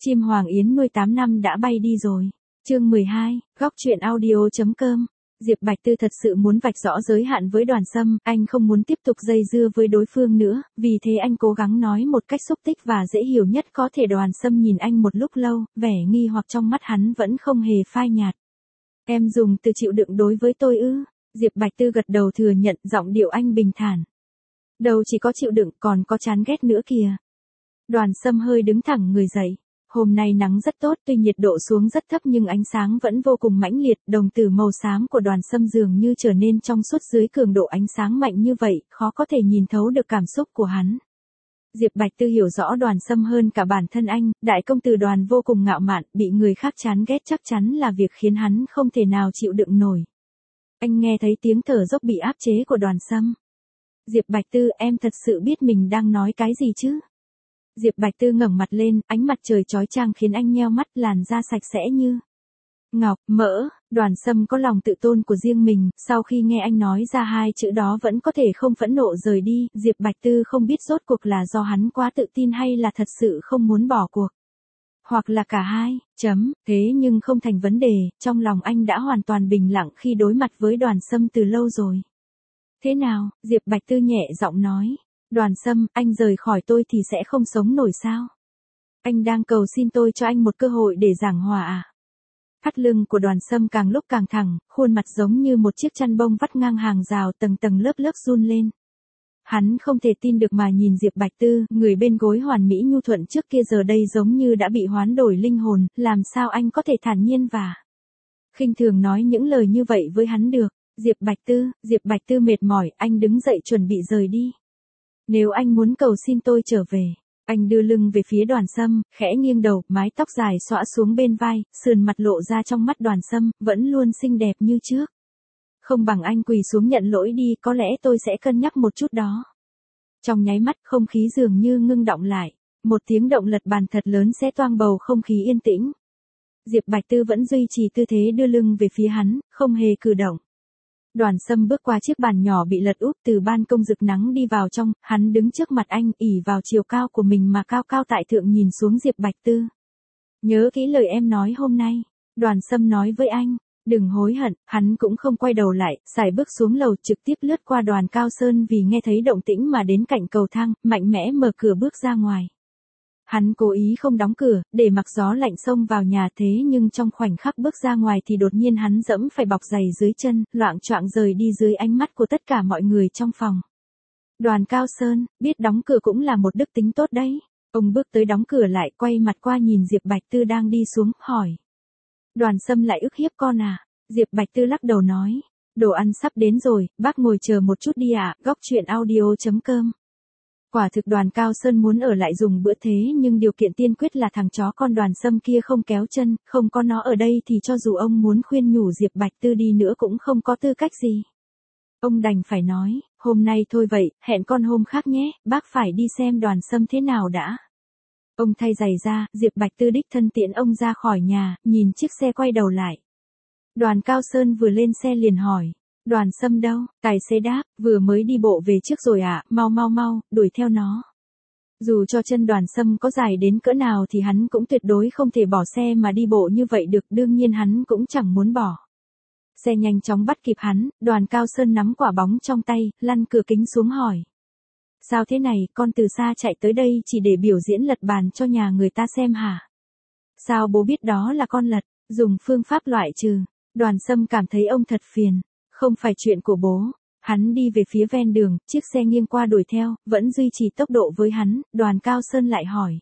Chim Hoàng Yến nuôi 8 năm đã bay đi rồi. Chương 12, góc truyện audio.com. Diệp Bạch Tư thật sự muốn vạch rõ giới hạn với Đoàn Sâm, anh không muốn tiếp tục dây dưa với đối phương nữa, vì thế anh cố gắng nói một cách xúc tích và dễ hiểu nhất có thể. Đoàn Sâm nhìn anh một lúc lâu, vẻ nghi hoặc trong mắt hắn vẫn không hề phai nhạt. Em dùng từ chịu đựng đối với tôi ư? Diệp Bạch Tư gật đầu thừa nhận, giọng điệu anh bình thản. Đâu chỉ có chịu đựng, còn có chán ghét nữa kìa. Đoàn Sâm hơi đứng thẳng người dậy. Hôm nay nắng rất tốt, tuy nhiệt độ xuống rất thấp nhưng ánh sáng vẫn vô cùng mãnh liệt, đồng tử màu xám của Đoàn Sâm dường như trở nên trong suốt dưới cường độ ánh sáng mạnh như vậy, khó có thể nhìn thấu được cảm xúc của hắn. Diệp Bạch Tư hiểu rõ Đoàn Sâm hơn cả bản thân anh, đại công tử Đoàn vô cùng ngạo mạn, bị người khác chán ghét chắc chắn là việc khiến hắn không thể nào chịu đựng nổi. Anh nghe thấy tiếng thở dốc bị áp chế của Đoàn Sâm. Diệp Bạch Tư, em thật sự biết mình đang nói cái gì chứ? Diệp Bạch Tư ngẩng mặt lên, ánh mặt trời chói chang khiến anh nheo mắt, làn da sạch sẽ như ngọc, mỡ. Đoàn Sâm có lòng tự tôn của riêng mình, sau khi nghe anh nói ra hai chữ đó vẫn có thể không phẫn nộ rời đi. Diệp Bạch Tư không biết rốt cuộc là do hắn quá tự tin hay là thật sự không muốn bỏ cuộc. Hoặc là cả hai, thế nhưng không thành vấn đề, trong lòng anh đã hoàn toàn bình lặng khi đối mặt với Đoàn Sâm từ lâu rồi. Thế nào? Diệp Bạch Tư nhẹ giọng nói. Đoàn Sâm, anh rời khỏi tôi thì sẽ không sống nổi sao? Anh đang cầu xin tôi cho anh một cơ hội để giảng hòa à? Thắt lưng của Đoàn Sâm càng lúc càng thẳng, khuôn mặt giống như một chiếc chăn bông vắt ngang hàng rào, tầng tầng lớp lớp run lên. Hắn không thể tin được mà nhìn Diệp Bạch Tư, người bên gối hoàn mỹ nhu thuận trước kia giờ đây giống như đã bị hoán đổi linh hồn, làm sao anh có thể thản nhiên và khinh thường nói những lời như vậy với hắn được? Diệp Bạch Tư mệt mỏi, anh đứng dậy chuẩn bị rời đi. Nếu anh muốn cầu xin tôi trở về. Anh đưa lưng về phía Đoàn Sâm, khẽ nghiêng đầu, mái tóc dài xõa xuống bên vai, sườn mặt lộ ra trong mắt Đoàn Sâm, vẫn luôn xinh đẹp như trước. Không bằng anh quỳ xuống nhận lỗi đi, có lẽ tôi sẽ cân nhắc một chút đó. Trong nháy mắt, không khí dường như ngưng đọng lại. Một tiếng động lật bàn thật lớn xé toang bầu không khí yên tĩnh. Diệp Bạch Tư vẫn duy trì tư thế đưa lưng về phía hắn, không hề cử động. Đoàn Sâm bước qua chiếc bàn nhỏ bị lật úp, từ ban công rực nắng đi vào trong, hắn đứng trước mặt anh, ỷ vào chiều cao của mình mà cao cao tại thượng nhìn xuống Diệp Bạch Tư. Nhớ kỹ lời em nói hôm nay. Đoàn Sâm nói với anh, đừng hối hận. Hắn cũng không quay đầu lại, sải bước xuống lầu, trực tiếp lướt qua Đoàn Cao Sơn vì nghe thấy động tĩnh mà đến cạnh cầu thang, mạnh mẽ mở cửa bước ra ngoài. Hắn cố ý không đóng cửa, để mặc gió lạnh xông vào nhà, thế nhưng trong khoảnh khắc bước ra ngoài thì đột nhiên hắn dẫm phải bọc giày dưới chân, loạng choạng rời đi dưới ánh mắt của tất cả mọi người trong phòng. Đoàn Cao Sơn, biết đóng cửa cũng là một đức tính tốt đấy. Ông bước tới đóng cửa lại, quay mặt qua nhìn Diệp Bạch Tư đang đi xuống, hỏi. Đoàn Sâm lại ức hiếp con à? Diệp Bạch Tư lắc đầu nói. Đồ ăn sắp đến rồi, bác ngồi chờ một chút đi ạ. Góc truyện audio.com. Quả thực Đoàn Cao Sơn muốn ở lại dùng bữa thế nhưng điều kiện tiên quyết là thằng chó con Đoàn Sâm kia không kéo chân, không có nó ở đây thì cho dù ông muốn khuyên nhủ Diệp Bạch Tư đi nữa cũng không có tư cách gì. Ông đành phải nói, hôm nay thôi vậy, hẹn con hôm khác nhé, bác phải đi xem Đoàn Sâm thế nào đã. Ông thay giày ra, Diệp Bạch Tư đích thân tiễn ông ra khỏi nhà, nhìn chiếc xe quay đầu lại. Đoàn Cao Sơn vừa lên xe liền hỏi. Đoàn Sâm đâu? Tài xế đáp, vừa mới đi bộ về trước rồi ạ, mau, đuổi theo nó. Dù cho chân Đoàn Sâm có dài đến cỡ nào thì hắn cũng tuyệt đối không thể bỏ xe mà đi bộ như vậy được, đương nhiên hắn cũng chẳng muốn bỏ. Xe nhanh chóng bắt kịp hắn, Đoàn Cao Sơn nắm quả bóng trong tay, lăn cửa kính xuống hỏi. Sao thế này, con từ xa chạy tới đây chỉ để biểu diễn lật bàn cho nhà người ta xem hả? Sao bố biết đó là con lật, dùng phương pháp loại trừ? Đoàn Sâm cảm thấy ông thật phiền. Không phải chuyện của bố. Hắn đi về phía ven đường, chiếc xe nghiêng qua đuổi theo, vẫn duy trì tốc độ với hắn. Đoàn Cao Sơn lại hỏi.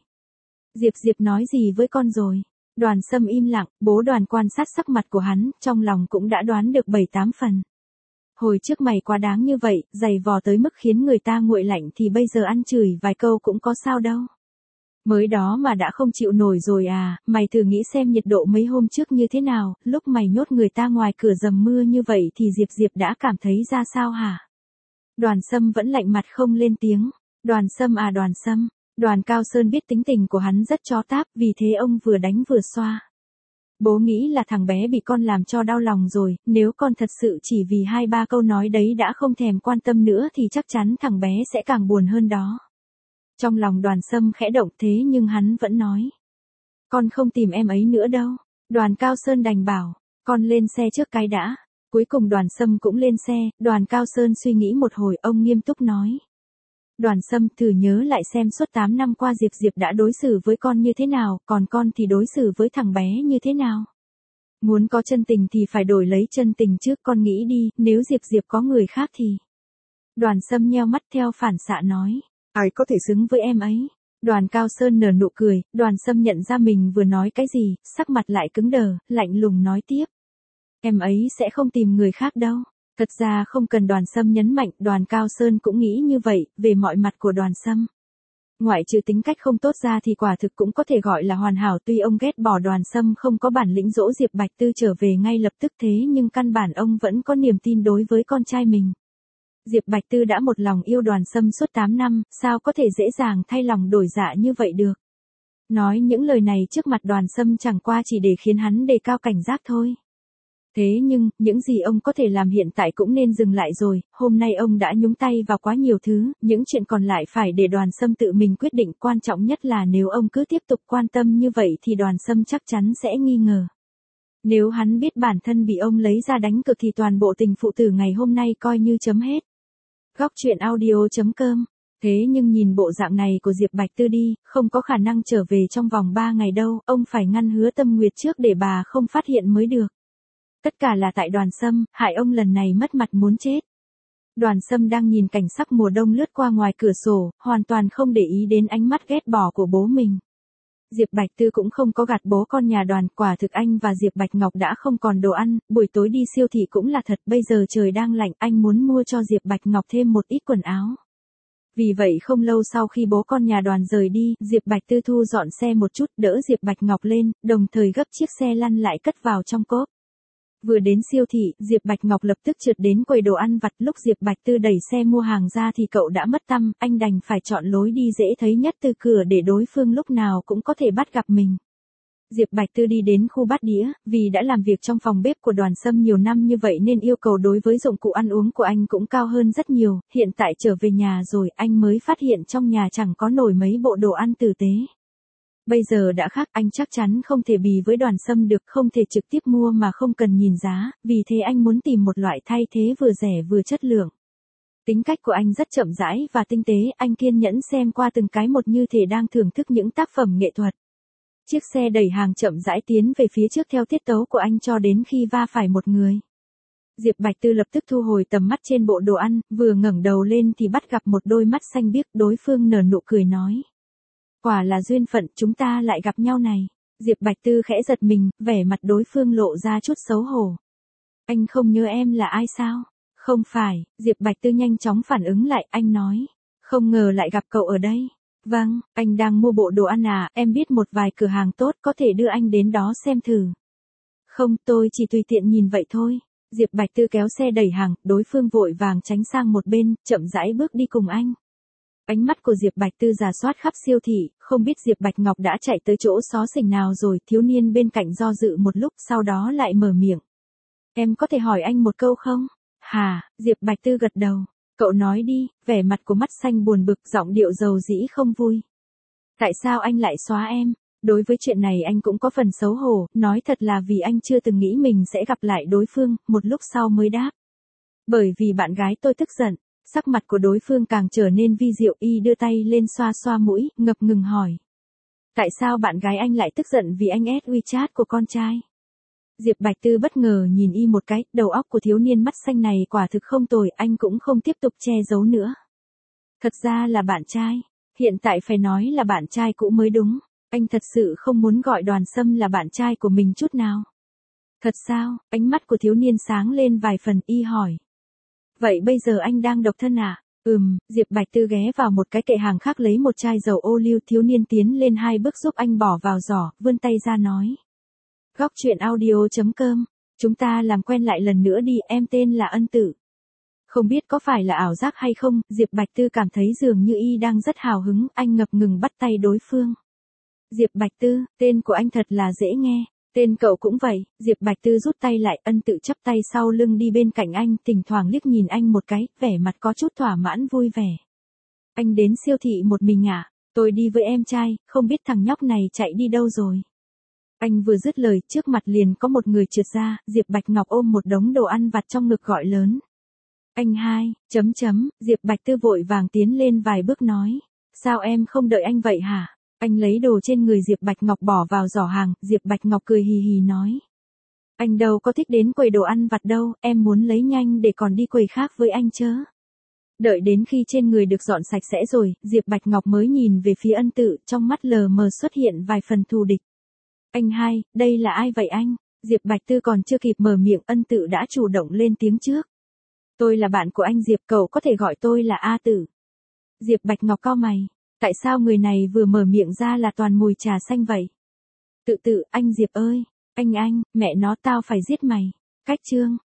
Diệp nói gì với con rồi? Đoàn Sâm im lặng, bố Đoàn quan sát sắc mặt của hắn, trong lòng cũng đã đoán được 7-8 phần. Hồi trước mày quá đáng như vậy, giày vò tới mức khiến người ta nguội lạnh thì bây giờ ăn chửi vài câu cũng có sao đâu. Mới đó mà đã không chịu nổi rồi à, mày thử nghĩ xem nhiệt độ mấy hôm trước như thế nào, lúc mày nhốt người ta ngoài cửa dầm mưa như vậy thì Diệp đã cảm thấy ra sao hả? Đoàn Sâm vẫn lạnh mặt không lên tiếng. Đoàn Sâm à Đoàn Sâm, Đoàn Cao Sơn biết tính tình của hắn rất chó táp, vì thế ông vừa đánh vừa xoa. Bố nghĩ là thằng bé bị con làm cho đau lòng rồi, nếu con thật sự chỉ vì 2-3 câu nói đấy đã không thèm quan tâm nữa thì chắc chắn thằng bé sẽ càng buồn hơn đó. Trong lòng Đoàn Sâm khẽ động thế nhưng hắn vẫn nói. Con không tìm em ấy nữa đâu. Đoàn Cao Sơn đành bảo, con lên xe trước cái đã. Cuối cùng Đoàn Sâm cũng lên xe, Đoàn Cao Sơn suy nghĩ một hồi, ông nghiêm túc nói. Đoàn Sâm, thử nhớ lại xem suốt 8 năm qua Diệp đã đối xử với con như thế nào, còn con thì đối xử với thằng bé như thế nào. Muốn có chân tình thì phải đổi lấy chân tình trước, con nghĩ đi, nếu Diệp có người khác thì. Đoàn Sâm nheo mắt theo phản xạ nói, ai có thể xứng với em ấy. Đoàn Cao Sơn nở nụ cười, Đoàn Sâm nhận ra mình vừa nói cái gì, sắc mặt lại cứng đờ, lạnh lùng nói tiếp. Em ấy sẽ không tìm người khác đâu. Thật ra không cần Đoàn Sâm nhấn mạnh, Đoàn Cao Sơn cũng nghĩ như vậy, về mọi mặt của Đoàn Sâm. Ngoại trừ tính cách không tốt ra thì quả thực cũng có thể gọi là hoàn hảo, tuy ông ghét bỏ Đoàn Sâm không có bản lĩnh dỗ Diệp Bạch Tư trở về ngay lập tức, thế nhưng căn bản ông vẫn có niềm tin đối với con trai mình. Diệp Bạch Tư đã một lòng yêu Đoàn Sâm suốt 8 năm, sao có thể dễ dàng thay lòng đổi dạ như vậy được. Nói những lời này trước mặt Đoàn Sâm chẳng qua chỉ để khiến hắn đề cao cảnh giác thôi. Thế nhưng, những gì ông có thể làm hiện tại cũng nên dừng lại rồi, hôm nay ông đã nhúng tay vào quá nhiều thứ, những chuyện còn lại phải để Đoàn Sâm tự mình quyết định, quan trọng nhất là nếu ông cứ tiếp tục quan tâm như vậy thì Đoàn Sâm chắc chắn sẽ nghi ngờ. Nếu hắn biết bản thân bị ông lấy ra đánh cược thì toàn bộ tình phụ tử ngày hôm nay coi như chấm hết. Góc truyện audio.com. Thế nhưng nhìn bộ dạng này của Diệp Bạch Tư đi, không có khả năng trở về trong vòng 3 ngày đâu, ông phải ngăn Hứa Tâm Nguyệt trước để bà không phát hiện mới được. Tất cả là tại Đoàn Sâm, hại ông lần này mất mặt muốn chết. Đoàn Sâm đang nhìn cảnh sắc mùa đông lướt qua ngoài cửa sổ, hoàn toàn không để ý đến ánh mắt ghét bỏ của bố mình. Diệp Bạch Tư cũng không có gạt bố con nhà Đoàn, quả thực anh và Diệp Bạch Ngọc đã không còn đồ ăn, buổi tối đi siêu thị cũng là thật, bây giờ trời đang lạnh, anh muốn mua cho Diệp Bạch Ngọc thêm một ít quần áo. Vì vậy không lâu sau khi bố con nhà Đoàn rời đi, Diệp Bạch Tư thu dọn xe một chút, đỡ Diệp Bạch Ngọc lên, đồng thời gấp chiếc xe lăn lại cất vào trong cốp. Vừa đến siêu thị, Diệp Bạch Ngọc lập tức trượt đến quầy đồ ăn vặt, lúc Diệp Bạch Tư đẩy xe mua hàng ra thì cậu đã mất tăm, anh đành phải chọn lối đi dễ thấy nhất từ cửa để đối phương lúc nào cũng có thể bắt gặp mình. Diệp Bạch Tư đi đến khu bát đĩa, vì đã làm việc trong phòng bếp của Đoàn Sâm nhiều năm như vậy nên yêu cầu đối với dụng cụ ăn uống của anh cũng cao hơn rất nhiều, hiện tại trở về nhà rồi anh mới phát hiện trong nhà chẳng có nổi mấy bộ đồ ăn tử tế. Bây giờ đã khác, anh chắc chắn không thể bì với Đoàn Sâm được, không thể trực tiếp mua mà không cần nhìn giá, vì thế anh muốn tìm một loại thay thế vừa rẻ vừa chất lượng. Tính cách của anh rất chậm rãi và tinh tế, anh kiên nhẫn xem qua từng cái một như thể đang thưởng thức những tác phẩm nghệ thuật. Chiếc xe đẩy hàng chậm rãi tiến về phía trước theo tiết tấu của anh cho đến khi va phải một người. Diệp Bạch Tư lập tức thu hồi tầm mắt trên bộ đồ ăn, vừa ngẩng đầu lên thì bắt gặp một đôi mắt xanh biếc, đối phương nở nụ cười nói. Quả là duyên phận, chúng ta lại gặp nhau này. Diệp Bạch Tư khẽ giật mình, vẻ mặt đối phương lộ ra chút xấu hổ. Anh không nhớ em là ai sao? Không phải, Diệp Bạch Tư nhanh chóng phản ứng lại, anh nói. Không ngờ lại gặp cậu ở đây. Vâng, anh đang mua bộ đồ ăn à, em biết một vài cửa hàng tốt, có thể đưa anh đến đó xem thử. Không, tôi chỉ tùy tiện nhìn vậy thôi. Diệp Bạch Tư kéo xe đẩy hàng, đối phương vội vàng tránh sang một bên, chậm rãi bước đi cùng anh. Ánh mắt của Diệp Bạch Tư rà soát khắp siêu thị, không biết Diệp Bạch Ngọc đã chạy tới chỗ xó xỉnh nào rồi, thiếu niên bên cạnh do dự một lúc, sau đó lại mở miệng. Em có thể hỏi anh một câu không? Hà, Diệp Bạch Tư gật đầu. Cậu nói đi, vẻ mặt của mắt xanh buồn bực, giọng điệu dầu dĩ không vui. Tại sao anh lại xóa em? Đối với chuyện này anh cũng có phần xấu hổ, nói thật là vì anh chưa từng nghĩ mình sẽ gặp lại đối phương, một lúc sau mới đáp. Bởi vì bạn gái tôi tức giận. Sắc mặt của đối phương càng trở nên vi diệu, y đưa tay lên xoa xoa mũi, ngập ngừng hỏi. Tại sao bạn gái anh lại tức giận vì anh add WeChat của con trai? Diệp Bạch Tư bất ngờ nhìn y một cái, đầu óc của thiếu niên mắt xanh này quả thực không tồi, anh cũng không tiếp tục che giấu nữa. Thật ra là bạn trai, hiện tại phải nói là bạn trai cũ mới đúng, anh thật sự không muốn gọi Đoàn Sâm là bạn trai của mình chút nào. Thật sao? Ánh mắt của thiếu niên sáng lên vài phần, y hỏi. Vậy bây giờ anh đang độc thân à? Diệp Bạch Tư ghé vào một cái kệ hàng khác lấy một chai dầu ô liu, thiếu niên tiến lên 2 bước giúp anh bỏ vào giỏ, vươn tay ra nói. Góc truyện audio.com, chúng ta làm quen lại lần nữa đi, em tên là Ân Tử. Không biết có phải là ảo giác hay không, Diệp Bạch Tư cảm thấy dường như y đang rất hào hứng, anh ngập ngừng bắt tay đối phương. Diệp Bạch Tư, tên của anh thật là dễ nghe. Tên cậu cũng vậy, Diệp Bạch Tư rút tay lại, Ân Tự chắp tay sau lưng đi bên cạnh anh, thỉnh thoảng liếc nhìn anh một cái, vẻ mặt có chút thỏa mãn vui vẻ. Anh đến siêu thị một mình à? Tôi đi với em trai, không biết thằng nhóc này chạy đi đâu rồi. Anh vừa dứt lời, trước mặt liền có một người trượt ra, Diệp Bạch Ngọc ôm một đống đồ ăn vặt trong ngực gọi lớn. Anh hai, Diệp Bạch Tư vội vàng tiến lên vài bước nói. Sao em không đợi anh vậy hả? Anh lấy đồ trên người Diệp Bạch Ngọc bỏ vào giỏ hàng, Diệp Bạch Ngọc cười hì hì nói. Anh đâu có thích đến quầy đồ ăn vặt đâu, em muốn lấy nhanh để còn đi quầy khác với anh chớ. Đợi đến khi trên người được dọn sạch sẽ rồi, Diệp Bạch Ngọc mới nhìn về phía Ân Tự, trong mắt lờ mờ xuất hiện vài phần thù địch. Anh hai, đây là ai vậy anh? Diệp Bạch Tư còn chưa kịp mở miệng, Ân Tự đã chủ động lên tiếng trước. Tôi là bạn của anh Diệp, cậu có thể gọi tôi là A Tử. Diệp Bạch Ngọc cau mày. Tại sao người này vừa mở miệng ra là toàn mùi trà xanh vậy? Tự, anh Diệp ơi, anh, mẹ nó tao phải giết mày. Cách chương.